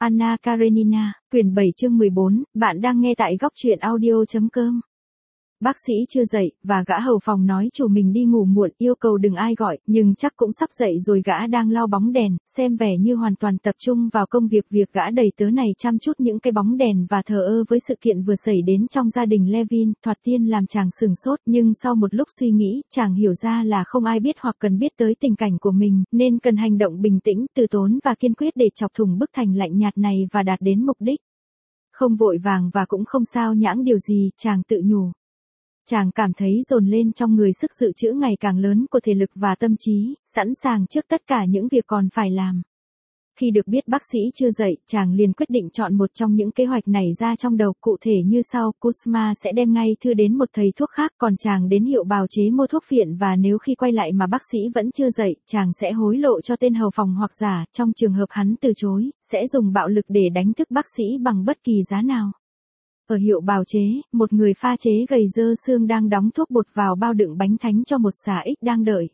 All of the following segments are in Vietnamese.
Anna Karenina, quyển 7 chương 14, bạn đang nghe tại góc truyện audio.com. Bác sĩ chưa dậy, và gã hầu phòng nói chủ mình đi ngủ muộn, yêu cầu đừng ai gọi, nhưng chắc cũng sắp dậy rồi. Gã đang lau bóng đèn, xem vẻ như hoàn toàn tập trung vào công việc. Việc gã đầy tớ này chăm chút những cái bóng đèn và thờ ơ với sự kiện vừa xảy đến trong gia đình Levin, thoạt tiên làm chàng sửng sốt, nhưng sau một lúc suy nghĩ, chàng hiểu ra là không ai biết hoặc cần biết tới tình cảnh của mình, nên cần hành động bình tĩnh, từ tốn và kiên quyết để chọc thủng bức thành lạnh nhạt này và đạt đến mục đích. Không vội vàng và cũng không sao nhãng điều gì, chàng tự nhủ. Chàng cảm thấy dồn lên trong người sức dự trữ ngày càng lớn của thể lực và tâm trí, sẵn sàng trước tất cả những việc còn phải làm. Khi được biết bác sĩ chưa dậy, chàng liền quyết định chọn một trong những kế hoạch này ra trong đầu, cụ thể như sau: Kuzma sẽ đem ngay thư đến một thầy thuốc khác, còn chàng đến hiệu bào chế mua thuốc phiện, và nếu khi quay lại mà bác sĩ vẫn chưa dậy, chàng sẽ hối lộ cho tên hầu phòng hoặc giả, trong trường hợp hắn từ chối, sẽ dùng bạo lực để đánh thức bác sĩ bằng bất kỳ giá nào. Ở hiệu bào chế, một người pha chế gầy dơ xương đang đóng thuốc bột vào bao đựng bánh thánh cho một xà ích đang đợi.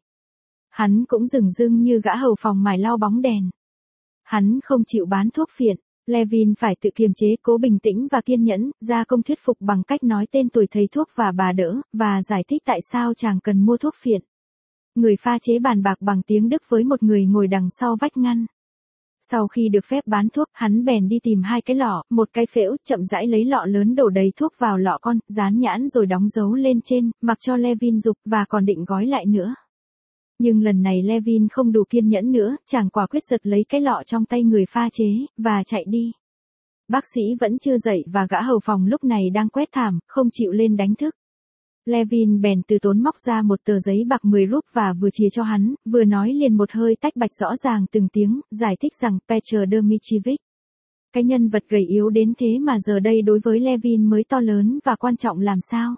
Hắn cũng dửng dưng như gã hầu phòng mài lau bóng đèn. Hắn không chịu bán thuốc phiện. Levin phải tự kiềm chế, cố bình tĩnh và kiên nhẫn, ra công thuyết phục bằng cách nói tên tuổi thầy thuốc và bà đỡ, và giải thích tại sao chàng cần mua thuốc phiện. Người pha chế bàn bạc bằng tiếng Đức với một người ngồi đằng sau vách ngăn. Sau khi được phép bán thuốc, hắn bèn đi tìm hai cái lọ, một cái phễu, chậm rãi lấy lọ lớn đổ đầy thuốc vào lọ con, dán nhãn rồi đóng dấu lên trên, mặc cho Levin giục, và còn định gói lại nữa. Nhưng lần này Levin không đủ kiên nhẫn nữa, chàng quả quyết giật lấy cái lọ trong tay người pha chế, và chạy đi. Bác sĩ vẫn chưa dậy và gã hầu phòng lúc này đang quét thảm, không chịu lên đánh thức. Levin bèn từ tốn móc ra một tờ giấy bạc 10 rúp và vừa chìa cho hắn, vừa nói liền một hơi tách bạch rõ ràng từng tiếng, giải thích rằng Petr Dmitrievich. Cái nhân vật gầy yếu đến thế mà giờ đây đối với Levin mới to lớn và quan trọng làm sao.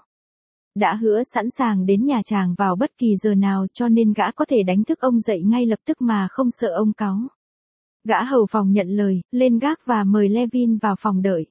Đã hứa sẵn sàng đến nhà chàng vào bất kỳ giờ nào, cho nên gã có thể đánh thức ông dậy ngay lập tức mà không sợ ông cáu. Gã hầu phòng nhận lời, lên gác và mời Levin vào phòng đợi.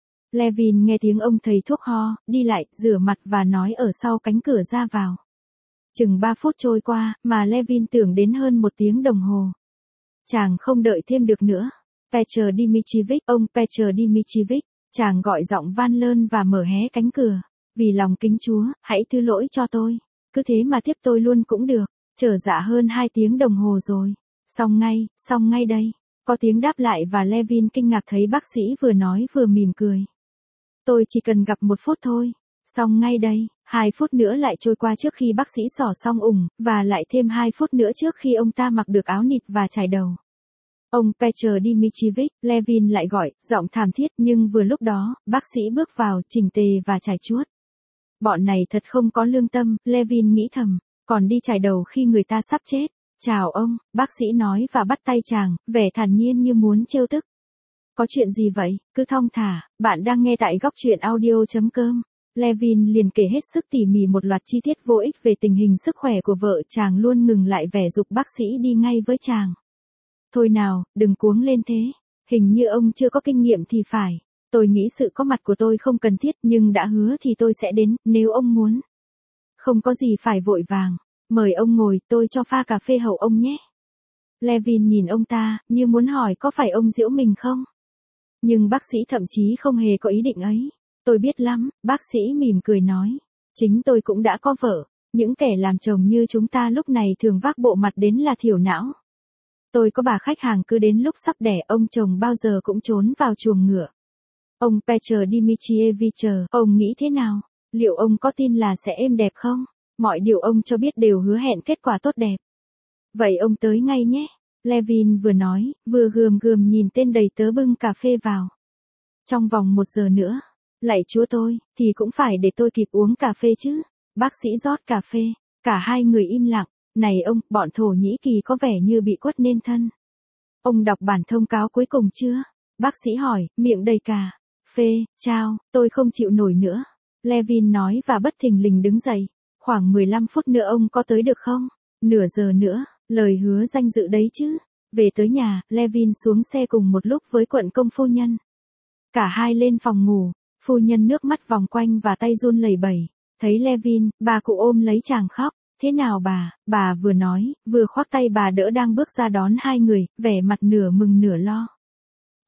Levin nghe tiếng ông thầy thuốc ho, đi lại, rửa mặt và nói ở sau cánh cửa ra vào. Chừng 3 phút trôi qua, mà Levin tưởng đến hơn 1 tiếng đồng hồ. Chàng không đợi thêm được nữa. Petr Dmitrievich, ông Petr Dmitrievich, chàng gọi giọng van lơn và mở hé cánh cửa. Vì lòng kính Chúa, hãy thứ lỗi cho tôi. Cứ thế mà tiếp tôi luôn cũng được. Trở dạ hơn 2 tiếng đồng hồ rồi. Xong ngay đây. Có tiếng đáp lại và Levin kinh ngạc thấy bác sĩ vừa nói vừa mỉm cười. Tôi chỉ cần gặp 1 phút thôi. Xong ngay đây. 2 phút nữa lại trôi qua trước khi bác sĩ xỏ xong ủng, và lại thêm 2 phút nữa trước khi ông ta mặc được áo nịt và chải đầu. Ông Petr Dmitrievich, Levin lại gọi, giọng thảm thiết, nhưng vừa lúc đó, bác sĩ bước vào, chỉnh tề và chải chuốt. Bọn này thật không có lương tâm, Levin nghĩ thầm, còn đi chải đầu khi người ta sắp chết. Chào ông, bác sĩ nói và bắt tay chàng, vẻ thản nhiên như muốn trêu tức. Có chuyện gì vậy, cứ thong thả, bạn đang nghe tại góc truyện audio.com. Levin liền kể hết sức tỉ mỉ một loạt chi tiết vô ích về tình hình sức khỏe của vợ chàng, luôn ngừng lại vẻ giục bác sĩ đi ngay với chàng. Thôi nào, đừng cuống lên thế, hình như ông chưa có kinh nghiệm thì phải. Tôi nghĩ sự có mặt của tôi không cần thiết, nhưng đã hứa thì tôi sẽ đến, nếu ông muốn. Không có gì phải vội vàng, mời ông ngồi, tôi cho pha cà phê hậu ông nhé. Levin nhìn ông ta, như muốn hỏi có phải ông giễu mình không? Nhưng bác sĩ thậm chí không hề có ý định ấy. Tôi biết lắm, bác sĩ mỉm cười nói. Chính tôi cũng đã có vợ, những kẻ làm chồng như chúng ta lúc này thường vác bộ mặt đến là thiểu não. Tôi có bà khách hàng cứ đến lúc sắp đẻ, ông chồng bao giờ cũng trốn vào chuồng ngựa. Ông Petr Dmitrievich, ông nghĩ thế nào? Liệu ông có tin là sẽ êm đẹp không? Mọi điều ông cho biết đều hứa hẹn kết quả tốt đẹp. Vậy ông tới ngay nhé. Levin vừa nói, vừa gườm nhìn tên đầy tớ bưng cà phê vào. Trong vòng 1 giờ nữa, lạy Chúa tôi, thì cũng phải để tôi kịp uống cà phê chứ. Bác sĩ rót cà phê, cả hai người im lặng. Này ông, bọn Thổ Nhĩ Kỳ có vẻ như bị quất nên thân. Ông đọc bản thông cáo cuối cùng chưa? Bác sĩ hỏi, miệng đầy cà phê. Chao, tôi không chịu nổi nữa. Levin nói và bất thình lình đứng dậy. Khoảng 15 phút nữa ông có tới được không? Nửa giờ nữa, lời hứa danh dự đấy chứ. Về tới nhà, Levin xuống xe cùng một lúc với quận công phu nhân. Cả hai lên phòng ngủ, phu nhân nước mắt vòng quanh và tay run lẩy bẩy. Thấy Levin, bà cụ ôm lấy chàng khóc. Thế nào bà vừa nói, vừa khoác tay bà đỡ đang bước ra đón hai người, vẻ mặt nửa mừng nửa lo.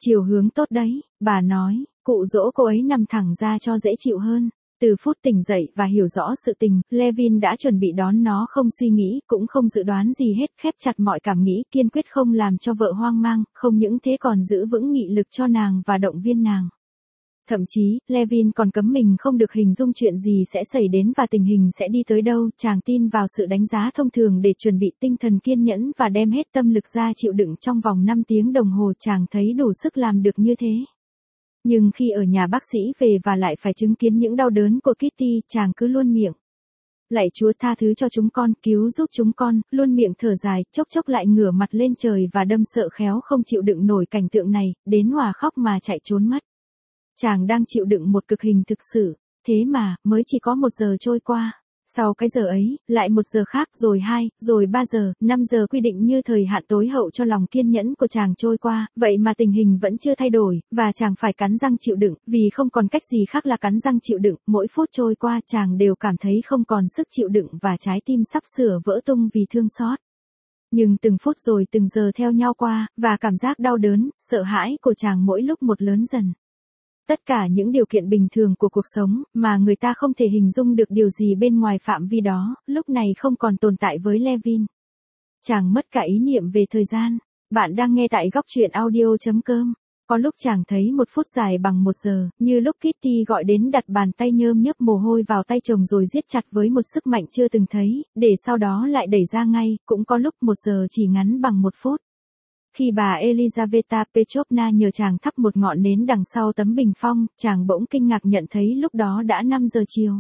Chiều hướng tốt đấy, bà nói, cụ dỗ cô ấy nằm thẳng ra cho dễ chịu hơn. Từ phút tỉnh dậy và hiểu rõ sự tình, Levin đã chuẩn bị đón nó không suy nghĩ, cũng không dự đoán gì hết, khép chặt mọi cảm nghĩ, kiên quyết không làm cho vợ hoang mang, không những thế còn giữ vững nghị lực cho nàng và động viên nàng. Thậm chí, Levin còn cấm mình không được hình dung chuyện gì sẽ xảy đến và tình hình sẽ đi tới đâu, chàng tin vào sự đánh giá thông thường để chuẩn bị tinh thần kiên nhẫn và đem hết tâm lực ra chịu đựng trong vòng 5 tiếng đồng hồ, chàng thấy đủ sức làm được như thế. Nhưng khi ở nhà bác sĩ về và lại phải chứng kiến những đau đớn của Kitty, chàng cứ luôn miệng. Lạy Chúa tha thứ cho chúng con, cứu giúp chúng con, luôn miệng thở dài, chốc chốc lại ngửa mặt lên trời và đâm sợ khéo không chịu đựng nổi cảnh tượng này, đến hòa khóc mà chạy trốn mất. Chàng đang chịu đựng một cực hình thực sự, thế mà, mới chỉ có 1 giờ trôi qua. Sau cái giờ ấy, lại 1 giờ khác, rồi 2, rồi 3 giờ, 5 giờ quy định như thời hạn tối hậu cho lòng kiên nhẫn của chàng trôi qua, vậy mà tình hình vẫn chưa thay đổi, và chàng phải cắn răng chịu đựng, vì không còn cách gì khác là cắn răng chịu đựng, mỗi phút trôi qua chàng đều cảm thấy không còn sức chịu đựng và trái tim sắp sửa vỡ tung vì thương xót. Nhưng từng phút rồi từng giờ theo nhau qua, và cảm giác đau đớn, sợ hãi của chàng mỗi lúc một lớn dần. Tất cả những điều kiện bình thường của cuộc sống, mà người ta không thể hình dung được điều gì bên ngoài phạm vi đó, lúc này không còn tồn tại với Levin. Chàng mất cả ý niệm về thời gian. Bạn đang nghe tại góc truyện audio.com. Có lúc chàng thấy 1 phút dài bằng 1 giờ, như lúc Kitty gọi đến đặt bàn tay nhơm nhớp mồ hôi vào tay chồng rồi siết chặt với một sức mạnh chưa từng thấy, để sau đó lại đẩy ra ngay, cũng có lúc 1 giờ chỉ ngắn bằng 1 phút. Khi bà Elizaveta Petrovna nhờ chàng thắp một ngọn nến đằng sau tấm bình phong, chàng bỗng kinh ngạc nhận thấy lúc đó đã 5 giờ chiều.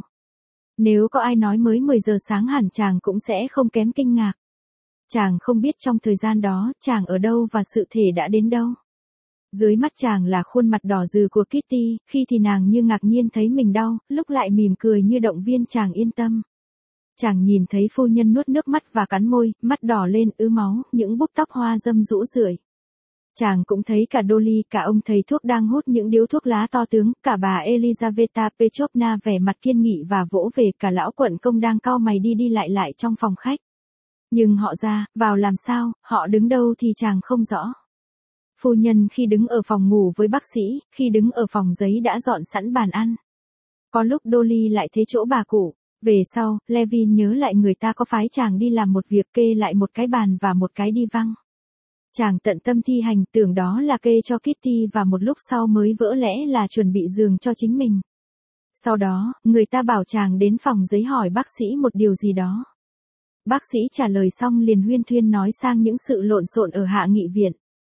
Nếu có ai nói mới 10 giờ sáng hẳn chàng cũng sẽ không kém kinh ngạc. Chàng không biết trong thời gian đó, chàng ở đâu và sự thể đã đến đâu. Dưới mắt chàng là khuôn mặt đỏ rừ của Kitty, khi thì nàng như ngạc nhiên thấy mình đau, lúc lại mỉm cười như động viên chàng yên tâm. Chàng nhìn thấy phu nhân nuốt nước mắt và cắn môi, mắt đỏ lên ứ máu, những búp tóc hoa râm rũ rượi. Chàng cũng thấy cả Dolly, cả ông thầy thuốc đang hút những điếu thuốc lá to tướng, cả bà Elizaveta Petrovna vẻ mặt kiên nghị và vỗ về, cả lão quận công đang cau mày đi lại trong phòng khách. Nhưng họ ra, vào làm sao, họ đứng đâu thì chàng không rõ. Phu nhân khi đứng ở phòng ngủ với bác sĩ, khi đứng ở phòng giấy đã dọn sẵn bàn ăn. Có lúc Dolly lại thế chỗ bà cụ. Về sau, Levin nhớ lại người ta có phái chàng đi làm một việc kê lại một cái bàn và một cái đi văng. Chàng tận tâm thi hành, tưởng đó là kê cho Kitty và một lúc sau mới vỡ lẽ là chuẩn bị giường cho chính mình. Sau đó, người ta bảo chàng đến phòng giấy hỏi bác sĩ một điều gì đó. Bác sĩ trả lời xong liền huyên thuyên nói sang những sự lộn xộn ở hạ nghị viện.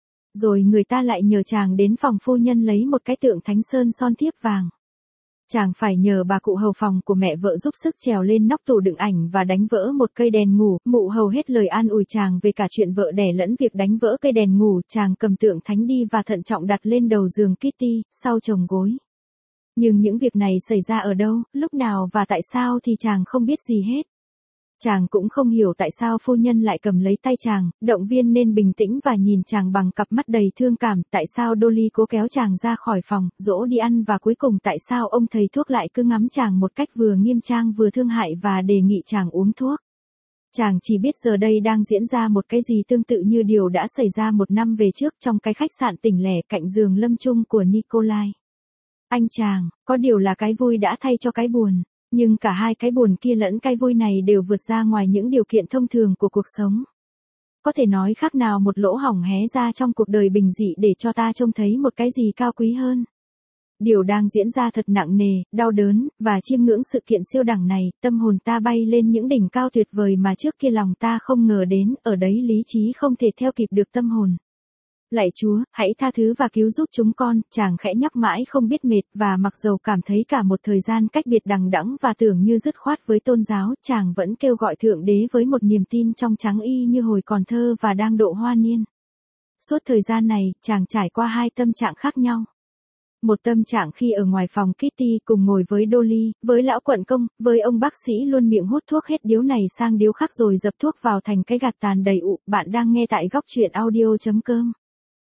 Rồi người ta lại nhờ chàng đến phòng phu nhân lấy một cái tượng Thánh Sơn son thiếp vàng. Chàng phải nhờ bà cụ hầu phòng của mẹ vợ giúp sức trèo lên nóc tủ đựng ảnh và đánh vỡ một cây đèn ngủ, mụ hầu hết lời an ủi chàng về cả chuyện vợ đẻ lẫn việc đánh vỡ cây đèn ngủ, chàng cầm tượng thánh đi và thận trọng đặt lên đầu giường Kitty, sau chồng gối. Nhưng những việc này xảy ra ở đâu, lúc nào và tại sao thì chàng không biết gì hết. Chàng cũng không hiểu tại sao phu nhân lại cầm lấy tay chàng, động viên nên bình tĩnh và nhìn chàng bằng cặp mắt đầy thương cảm, tại sao Dolly cố kéo chàng ra khỏi phòng, dỗ đi ăn và cuối cùng tại sao ông thầy thuốc lại cứ ngắm chàng một cách vừa nghiêm trang vừa thương hại và đề nghị chàng uống thuốc. Chàng chỉ biết giờ đây đang diễn ra một cái gì tương tự như điều đã xảy ra 1 năm về trước trong cái khách sạn tỉnh lẻ cạnh giường lâm chung của Nikolai. Anh chàng, có điều là cái vui đã thay cho cái buồn. Nhưng cả hai cái buồn kia lẫn cái vui này đều vượt ra ngoài những điều kiện thông thường của cuộc sống. Có thể nói khác nào một lỗ hổng hé ra trong cuộc đời bình dị để cho ta trông thấy một cái gì cao quý hơn. Điều đang diễn ra thật nặng nề, đau đớn, và chiêm ngưỡng sự kiện siêu đẳng này, tâm hồn ta bay lên những đỉnh cao tuyệt vời mà trước kia lòng ta không ngờ đến, ở đấy lý trí không thể theo kịp được tâm hồn. Lạy Chúa, hãy tha thứ và cứu giúp chúng con, chàng khẽ nhắc mãi không biết mệt và mặc dầu cảm thấy cả một thời gian cách biệt đằng đẵng và tưởng như dứt khoát với tôn giáo, chàng vẫn kêu gọi Thượng Đế với một niềm tin trong trắng y như hồi còn thơ và đang độ hoa niên. Suốt thời gian này, chàng trải qua 2 tâm trạng khác nhau. Một tâm trạng khi ở ngoài phòng Kitty cùng ngồi với Dolly, với lão quận công, với ông bác sĩ luôn miệng hút thuốc hết điếu này sang điếu khác rồi dập thuốc vào thành cái gạt tàn đầy ụ. Bạn đang nghe tại góc truyện audio.com.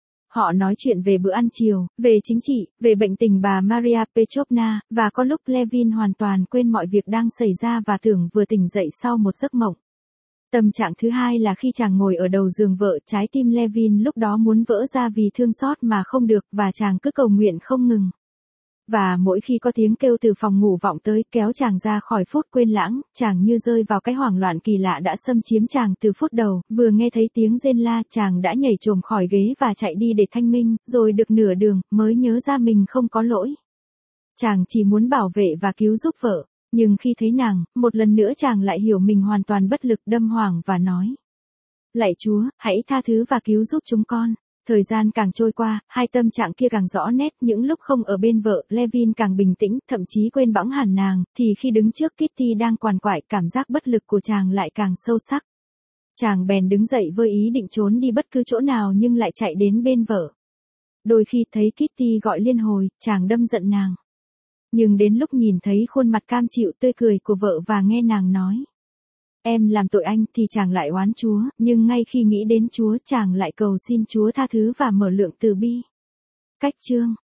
Họ nói chuyện về bữa ăn chiều, về chính trị, về bệnh tình bà Maria Petrovna, và có lúc Levin hoàn toàn quên mọi việc đang xảy ra và tưởng vừa tỉnh dậy sau một giấc mộng. Tâm trạng thứ hai là khi chàng ngồi ở đầu giường vợ, trái tim Levin lúc đó muốn vỡ ra vì thương xót mà không được, và chàng cứ cầu nguyện không ngừng. Và mỗi khi có tiếng kêu từ phòng ngủ vọng tới, kéo chàng ra khỏi phút quên lãng, chàng như rơi vào cái hoảng loạn kỳ lạ đã xâm chiếm chàng từ phút đầu, vừa nghe thấy tiếng rên la, chàng đã nhảy chồm khỏi ghế và chạy đi để thanh minh, rồi được nửa đường, mới nhớ ra mình không có lỗi. Chàng chỉ muốn bảo vệ và cứu giúp vợ, nhưng khi thấy nàng, một lần nữa chàng lại hiểu mình hoàn toàn bất lực, đâm hoàng và nói: Lạy Chúa, hãy tha thứ và cứu giúp chúng con. Thời gian càng trôi qua, hai tâm trạng kia càng rõ nét, những lúc không ở bên vợ, Levin càng bình tĩnh, thậm chí quên bẵng hẳn nàng, thì khi đứng trước Kitty đang quằn quại, cảm giác bất lực của chàng lại càng sâu sắc. Chàng bèn đứng dậy với ý định trốn đi bất cứ chỗ nào nhưng lại chạy đến bên vợ. Đôi khi thấy Kitty gọi liên hồi, chàng đâm giận nàng. Nhưng đến lúc nhìn thấy khuôn mặt cam chịu tươi cười của vợ và nghe nàng nói: Em làm tội anh, thì chàng lại oán Chúa, nhưng ngay khi nghĩ đến Chúa chàng lại cầu xin Chúa tha thứ và mở lượng từ bi. Cách chương